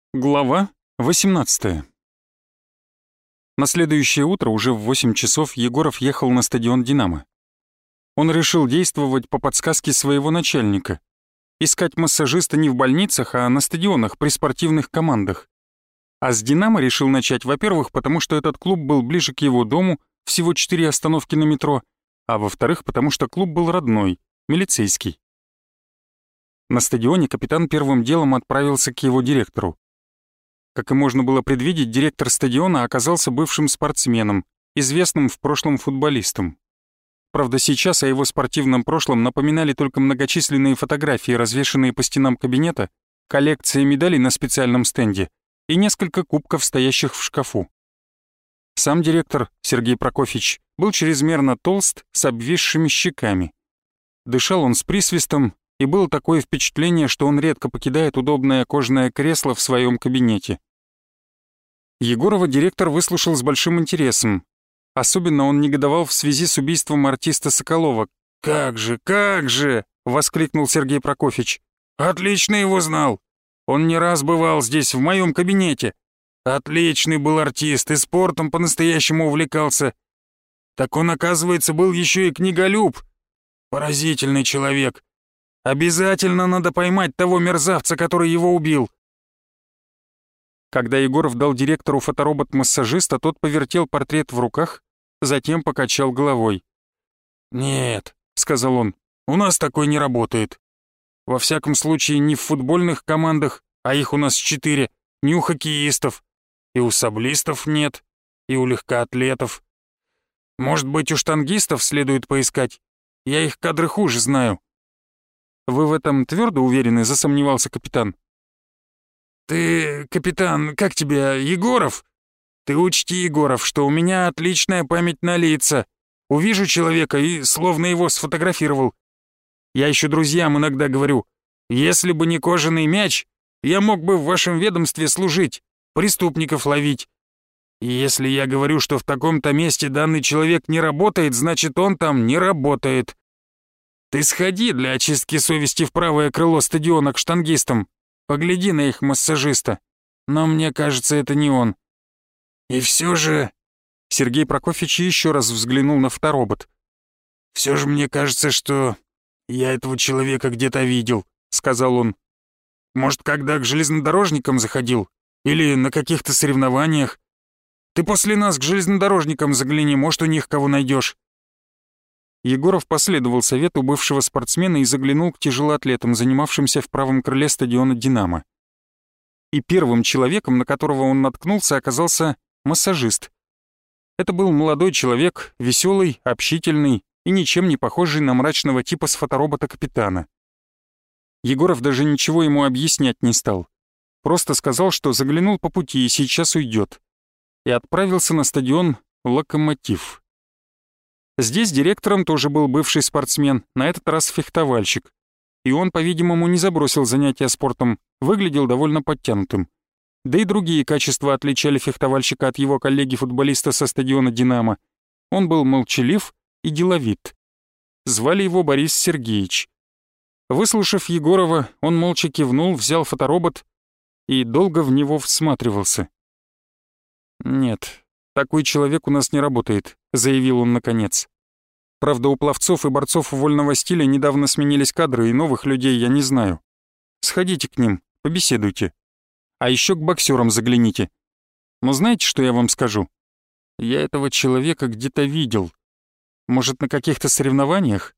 Глава 18. На следующее утро уже в 8 часов Егоров ехал на стадион «Динамо». Он решил действовать по подсказке своего начальника. Искать массажиста не в больницах, а на стадионах при спортивных командах. А с «Динамо» решил начать, во-первых, потому что этот клуб был ближе к его дому, всего 4 остановки на метро, а во-вторых, потому что клуб был родной, милицейский. На стадионе капитан первым делом отправился к его директору. Как и можно было предвидеть, директор стадиона оказался бывшим спортсменом, известным в прошлом футболистом. Правда, сейчас о его спортивном прошлом напоминали только многочисленные фотографии, развешанные по стенам кабинета, коллекция медалей на специальном стенде и несколько кубков, стоящих в шкафу. Сам директор, Сергей Прокофьевич, был чрезмерно толст, с обвисшими щеками. Дышал он с присвистом, и было такое впечатление, что он редко покидает удобное кожаное кресло в своем кабинете. Егорова директор выслушал с большим интересом. Особенно он негодовал в связи с убийством артиста Соколова. «Как же!» — воскликнул Сергей Прокофьевич. «Отлично его знал! Он не раз бывал здесь, в моем кабинете. Отличный был артист и спортом по-настоящему увлекался. Так он, оказывается, был еще и книголюб. Поразительный человек. Обязательно надо поймать того мерзавца, который его убил». Когда Егоров дал директору фоторобот-массажиста, тот повертел портрет в руках, затем покачал головой. «Нет», — сказал он, — «у нас такой не работает. Во всяком случае, не в футбольных командах, а их у нас 4, ни у хоккеистов, и у саблистов нет, и у легкоатлетов. Может быть, у штангистов следует поискать? Я их кадры хуже знаю». «Вы в этом твердо уверены?» — засомневался капитан. «Ты, капитан, как тебя, Егоров? Ты учти, Егоров, что у меня отличная память на лица. Увижу человека и словно его сфотографировал. Я еще друзьям иногда говорю, если бы не кожаный мяч, я мог бы в вашем ведомстве служить, преступников ловить. И если я говорю, что в таком-то месте данный человек не работает, значит, он там не работает. Ты сходи для очистки совести в правое крыло стадиона к штангистам. Погляди на их массажиста. Но мне кажется, это не он. И все же...» Сергей Прокофьевич еще раз взглянул на фоторобот. «Все же мне кажется, что я этого человека где-то видел», — сказал он. «Может, когда к железнодорожникам заходил? Или на каких-то соревнованиях? Ты после нас к железнодорожникам загляни, может, у них кого найдешь». Егоров последовал совету бывшего спортсмена и заглянул к тяжелоатлетам, занимавшимся в правом крыле стадиона «Динамо». И первым человеком, на которого он наткнулся, оказался массажист. Это был молодой человек, веселый, общительный и ничем не похожий на мрачного типа с фоторобота капитана. Егоров даже ничего ему объяснять не стал. Просто сказал, что заглянул по пути и сейчас уйдет. И отправился на стадион «Локомотив». Здесь директором тоже был бывший спортсмен, на этот раз фехтовальщик. И он, по-видимому, не забросил занятия спортом, выглядел довольно подтянутым. Да и другие качества отличали фехтовальщика от его коллеги-футболиста со стадиона «Динамо». Он был молчалив и деловит. Звали его Борис Сергеевич. Выслушав Егорова, он молча кивнул, взял фоторобот и долго в него всматривался. «Нет, такой человек у нас не работает», — заявил он наконец. «Правда, у пловцов и борцов вольного стиля недавно сменились кадры, и новых людей я не знаю. Сходите к ним, побеседуйте. А еще к боксерам загляните. Но знаете, что я вам скажу? Я этого человека где-то видел. Может, на каких-то соревнованиях?»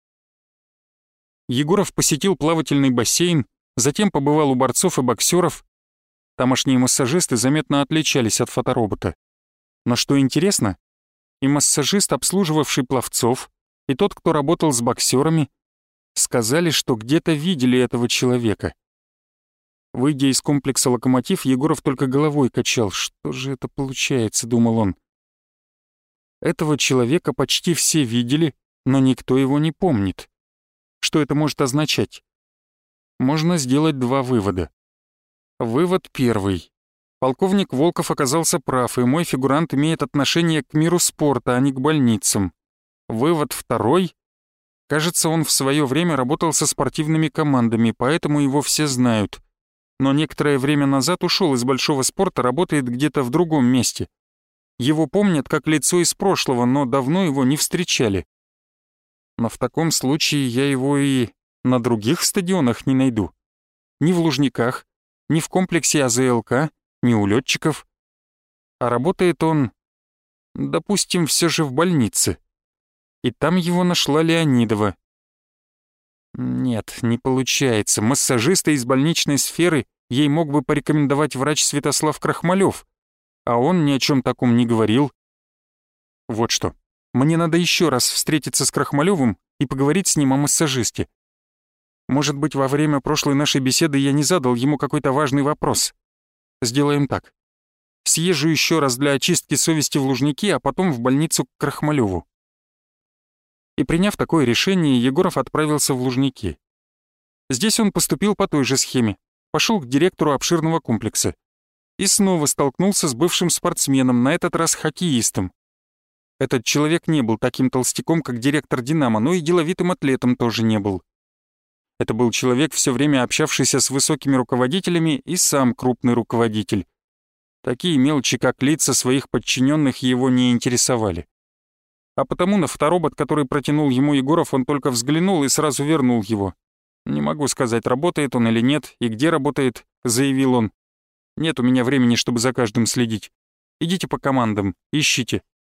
Егоров посетил плавательный бассейн, затем побывал у борцов и боксеров. Тамошние массажисты заметно отличались от фоторобота. Но что интересно, и массажист, обслуживавший пловцов, и тот, кто работал с боксерами, сказали, что где-то видели этого человека. Выйдя из комплекса «Локомотив», Егоров только головой качал. «Что же это получается?» — думал он. Этого человека почти все видели, но никто его не помнит. Что это может означать? Можно сделать 2 вывода. Вывод первый. Полковник Волков оказался прав, и мой фигурант имеет отношение к миру спорта, а не к больницам. Вывод второй. Кажется, он в свое время работал со спортивными командами, поэтому его все знают. но некоторое время назад ушел из большого спорта, работает где-то в другом месте. Его помнят как лицо из прошлого, но давно его не встречали. Но в таком случае я его и на других стадионах не найду. Ни в Лужниках, ни в комплексе АЗЛК, ни у летчиков. А работает он, допустим, все же в больнице. И там его нашла Леонидова. Нет, не получается. Массажиста из больничной сферы ей мог бы порекомендовать врач Святослав Крахмалев, а он ни о чем таком не говорил. Вот что, мне надо еще раз встретиться с Крахмалевым и поговорить с ним о массажисте. Может быть, во время прошлой нашей беседы я не задал ему какой-то важный вопрос. Сделаем так. Съезжу еще раз для очистки совести в Лужники, а потом в больницу к Крахмалеву. И приняв такое решение, Егоров отправился в Лужники. Здесь он поступил по той же схеме, пошел к директору обширного комплекса и снова столкнулся с бывшим спортсменом, на этот раз хоккеистом. Этот человек не был таким толстяком, как директор «Динамо», но и деловитым атлетом тоже не был. Это был человек, все время общавшийся с высокими руководителями и сам крупный руководитель. Такие мелочи, как лица своих подчиненных, его не интересовали. А потому на фоторобот, который протянул ему Егоров, он только взглянул и сразу вернул его. «Не могу сказать, работает он или нет, и где работает», — заявил он. «Нет у меня времени, чтобы за каждым следить. Идите по командам, ищите».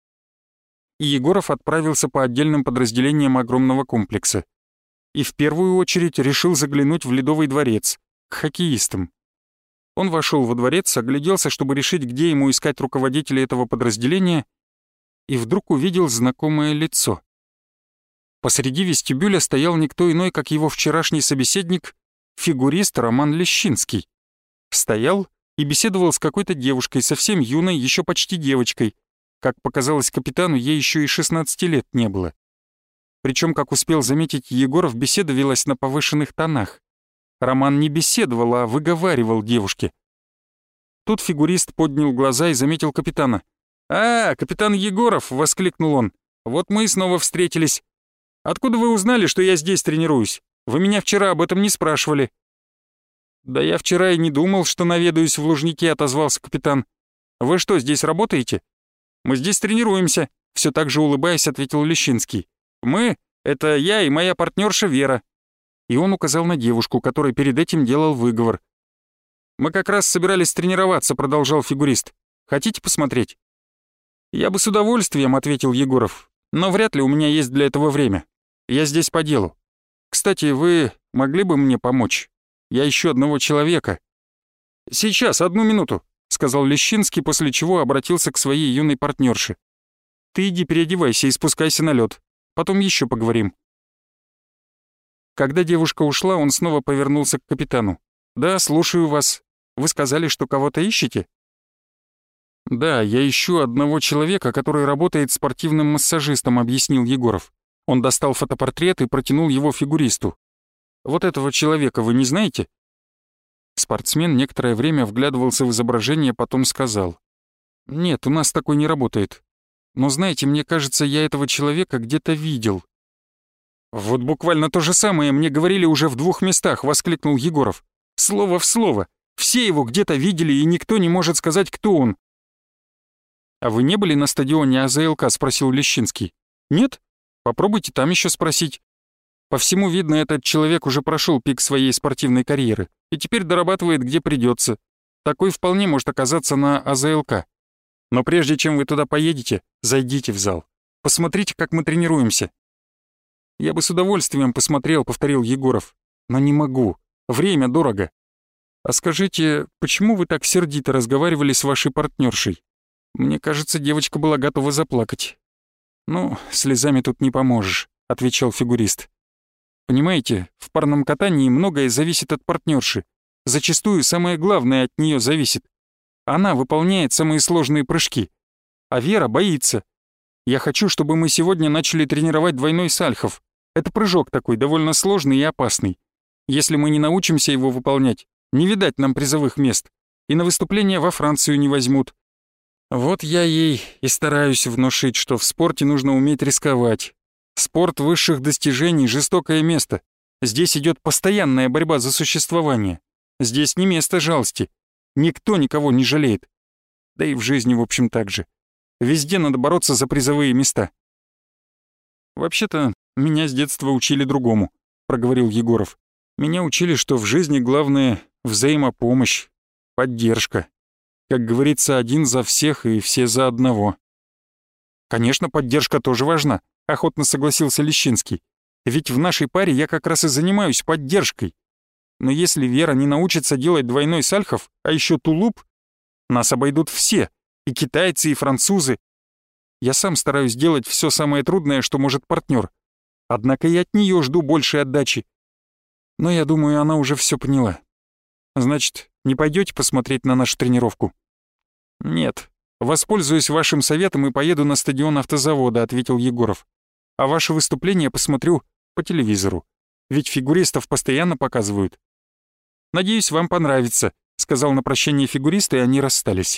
И Егоров отправился по отдельным подразделениям огромного комплекса. И в первую очередь решил заглянуть в Ледовый дворец, к хоккеистам. Он вошел во дворец, огляделся, чтобы решить, где ему искать руководителя этого подразделения, и вдруг увидел знакомое лицо. Посреди вестибюля стоял никто иной, как его вчерашний собеседник, фигурист Роман Лещинский. Стоял и беседовал с какой-то девушкой, совсем юной, еще почти девочкой. Как показалось капитану, ей еще и 16 лет не было. Причем, как успел заметить Егоров, беседа велась на повышенных тонах. Роман не беседовал, а выговаривал девушке. Тут фигурист поднял глаза и заметил капитана. «А, капитан Егоров!» — воскликнул он. «Вот мы и снова встретились. Откуда вы узнали, что я здесь тренируюсь? Вы меня вчера об этом не спрашивали». «Да я вчера и не думал, что наведаюсь в Лужники», — отозвался капитан. «Вы что, здесь работаете?» «Мы здесь тренируемся», — все так же улыбаясь, ответил Лещинский. «Мы — это я и моя партнерша Вера». И он указал на девушку, которая перед этим делал выговор. «Мы как раз собирались тренироваться», — продолжал фигурист. «Хотите посмотреть?» «Я бы с удовольствием», — ответил Егоров. «Но вряд ли у меня есть для этого время. Я здесь по делу. Кстати, вы могли бы мне помочь? Я ищу одного человека». «Сейчас, одну минуту», — сказал Лещинский, после чего обратился к своей юной партнерше. «Ты иди переодевайся и спускайся на лед. Потом еще поговорим». Когда девушка ушла, он снова повернулся к капитану. «Да, слушаю вас. Вы сказали, что кого-то ищете?» «Да, я ищу одного человека, который работает спортивным массажистом», — объяснил Егоров. Он достал фотопортрет и протянул его фигуристу. «Вот этого человека вы не знаете?» Спортсмен некоторое время вглядывался в изображение, потом сказал. «Нет, у нас такой не работает. Но знаете, мне кажется, я этого человека где-то видел». «Вот буквально то же самое мне говорили уже в 2 местах», — воскликнул Егоров. «Слово в слово. Все его где-то видели, и никто не может сказать, кто он». «А вы не были на стадионе АЗЛК?» — спросил Лещинский. «Нет? Попробуйте там еще спросить. По всему видно, этот человек уже прошел пик своей спортивной карьеры и теперь дорабатывает где придется. Такой вполне может оказаться на АЗЛК. Но прежде чем вы туда поедете, зайдите в зал. Посмотрите, как мы тренируемся». «Я бы с удовольствием посмотрел», — повторил Егоров. «Но не могу. Время дорого. А скажите, почему вы так сердито разговаривали с вашей партнершей? Мне кажется, девочка была готова заплакать». «Ну, слезами тут не поможешь», — отвечал фигурист. «Понимаете, в парном катании многое зависит от партнерши. Зачастую самое главное от нее зависит. Она выполняет самые сложные прыжки. А Вера боится. Я хочу, чтобы мы сегодня начали тренировать двойной сальхов. Это прыжок такой, довольно сложный и опасный. Если мы не научимся его выполнять, не видать нам призовых мест. И на выступления во Францию не возьмут. Вот я ей и стараюсь внушить, что в спорте нужно уметь рисковать. Спорт высших достижений — жестокое место. Здесь идет постоянная борьба за существование. Здесь не место жалости. Никто никого не жалеет. Да и в жизни, в общем, так же. Везде надо бороться за призовые места. «Вообще-то, меня с детства учили другому», — проговорил Егоров. «Меня учили, что в жизни главное — взаимопомощь, поддержка. Как говорится, один за всех и все за одного». «Конечно, поддержка тоже важна», — охотно согласился Лещинский. «Ведь в нашей паре я как раз и занимаюсь поддержкой. Но если Вера не научится делать двойной сальхов, а еще тулуп, нас обойдут все, и китайцы, и французы. Я сам стараюсь делать все самое трудное, что может партнер. Однако и от нее жду большей отдачи. Но я думаю, она уже все поняла. Значит, не пойдете посмотреть на нашу тренировку?» «Нет, воспользуюсь вашим советом и поеду на стадион автозавода», — ответил Егоров. «А ваше выступление посмотрю по телевизору. Ведь фигуристов постоянно показывают». «Надеюсь, вам понравится», — сказал на прощание фигурист, и они расстались.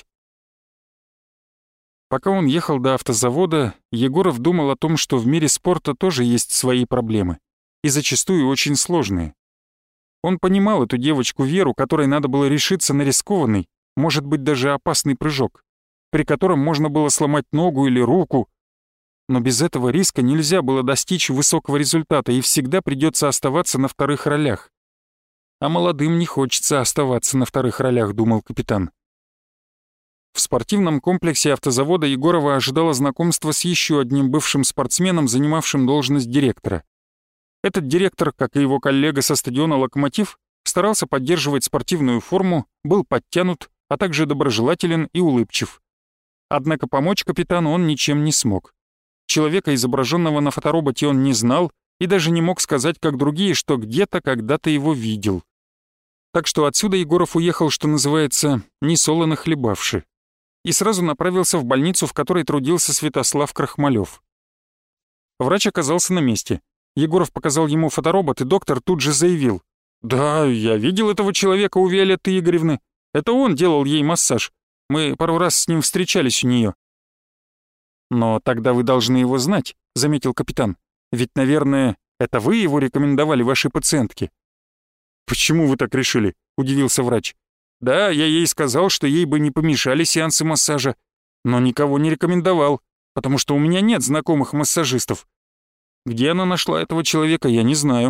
Пока он ехал до автозавода, Егоров думал о том, что в мире спорта тоже есть свои проблемы, и зачастую очень сложные. Он понимал эту девочку Веру, которой надо было решиться на рискованный, может быть, даже опасный прыжок, при котором можно было сломать ногу или руку. Но без этого риска нельзя было достичь высокого результата, и всегда придется оставаться на вторых ролях. А молодым не хочется оставаться на вторых ролях, думал капитан. В спортивном комплексе автозавода Егорова ожидало знакомство с еще одним бывшим спортсменом, занимавшим должность директора. Этот директор, как и его коллега со стадиона «Локомотив», старался поддерживать спортивную форму, был подтянут, а также доброжелателен и улыбчив. Однако помочь капитану он ничем не смог. Человека, изображенного на фотороботе, он не знал и даже не мог сказать, как другие, что где-то когда-то его видел. Так что отсюда Егоров уехал, что называется, несолоно хлебавши, и сразу направился в больницу, в которой трудился Святослав Крахмалёв. Врач оказался на месте. Егоров показал ему фоторобот, и доктор тут же заявил: «Да, я видел этого человека у Виолетты Игоревны. Это он делал ей массаж. Мы пару раз с ним встречались у нее». «Но тогда вы должны его знать», — заметил капитан. «Ведь, наверное, это вы его рекомендовали вашей пациентке». «Почему вы так решили?» — удивился врач. «Да, я ей сказал, что ей бы не помешали сеансы массажа, но никого не рекомендовал, потому что у меня нет знакомых массажистов. Где она нашла этого человека, я не знаю».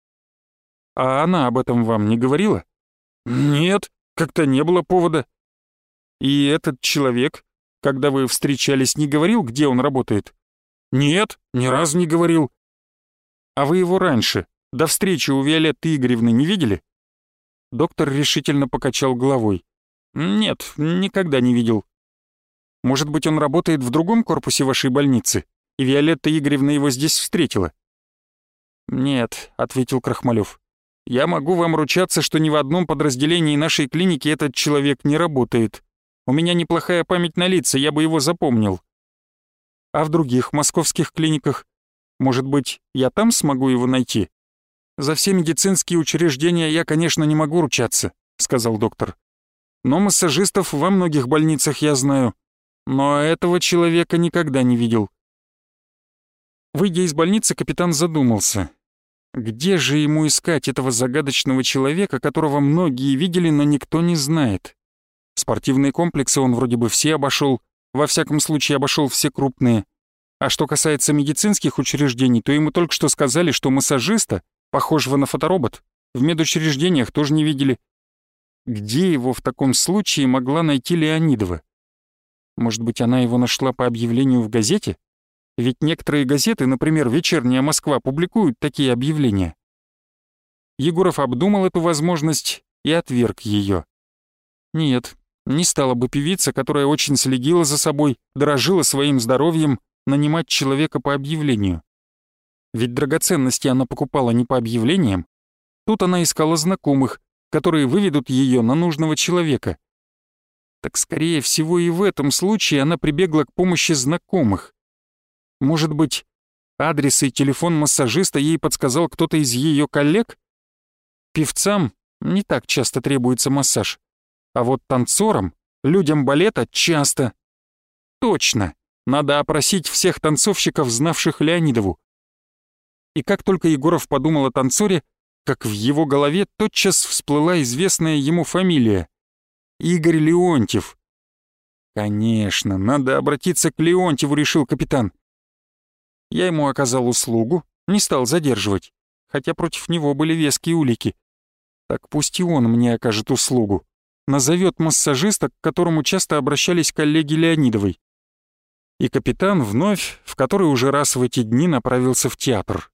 «А она об этом вам не говорила?» «Нет, как-то не было повода». «И этот человек, когда вы встречались, не говорил, где он работает?» «Нет, ни разу не говорил». «А вы его раньше, до встречи у Виолетты Игоревны, не видели?» Доктор решительно покачал головой. «Нет, никогда не видел». «Может быть, он работает в другом корпусе вашей больницы, и Виолетта Игоревна его здесь встретила?» «Нет», — ответил Крахмалёв. «Я могу вам ручаться, что ни в одном подразделении нашей клиники этот человек не работает. У меня неплохая память на лица, я бы его запомнил». «А в других московских клиниках? Может быть, я там смогу его найти?» «За все медицинские учреждения я, конечно, не могу ручаться», — сказал доктор. «Но массажистов во многих больницах я знаю. Но этого человека никогда не видел». Выйдя из больницы, капитан задумался. Где же ему искать этого загадочного человека, которого многие видели, но никто не знает? Спортивные комплексы он вроде бы все обошел, во всяком случае обошел все крупные. А что касается медицинских учреждений, то ему только что сказали, что массажиста, похожего на фоторобот, в медучреждениях тоже не видели. Где его в таком случае могла найти Леонидова? Может быть, она его нашла по объявлению в газете? Ведь некоторые газеты, например, «Вечерняя Москва», публикуют такие объявления. Егоров обдумал эту возможность и отверг ее. Нет, не стала бы певица, которая очень следила за собой, дорожила своим здоровьем, нанимать человека по объявлению. Ведь драгоценности она покупала не по объявлениям. Тут она искала знакомых, которые выведут ее на нужного человека. Так, скорее всего, и в этом случае она прибегла к помощи знакомых. Может быть, адрес и телефон массажиста ей подсказал кто-то из ее коллег? Певцам не так часто требуется массаж, а вот танцорам, людям балета часто. Точно, надо опросить всех танцовщиков, знавших Леонидову. И как только Егоров подумал о танцоре, как в его голове тотчас всплыла известная ему фамилия — Игорь Леонтьев. «Конечно, надо обратиться к Леонтьеву», — решил капитан. Я ему оказал услугу, не стал задерживать, хотя против него были веские улики. Так пусть и он мне окажет услугу. Назовет массажиста, к которому часто обращались коллеги Леонидовой. И капитан вновь, в который уже раз в эти дни, направился в театр.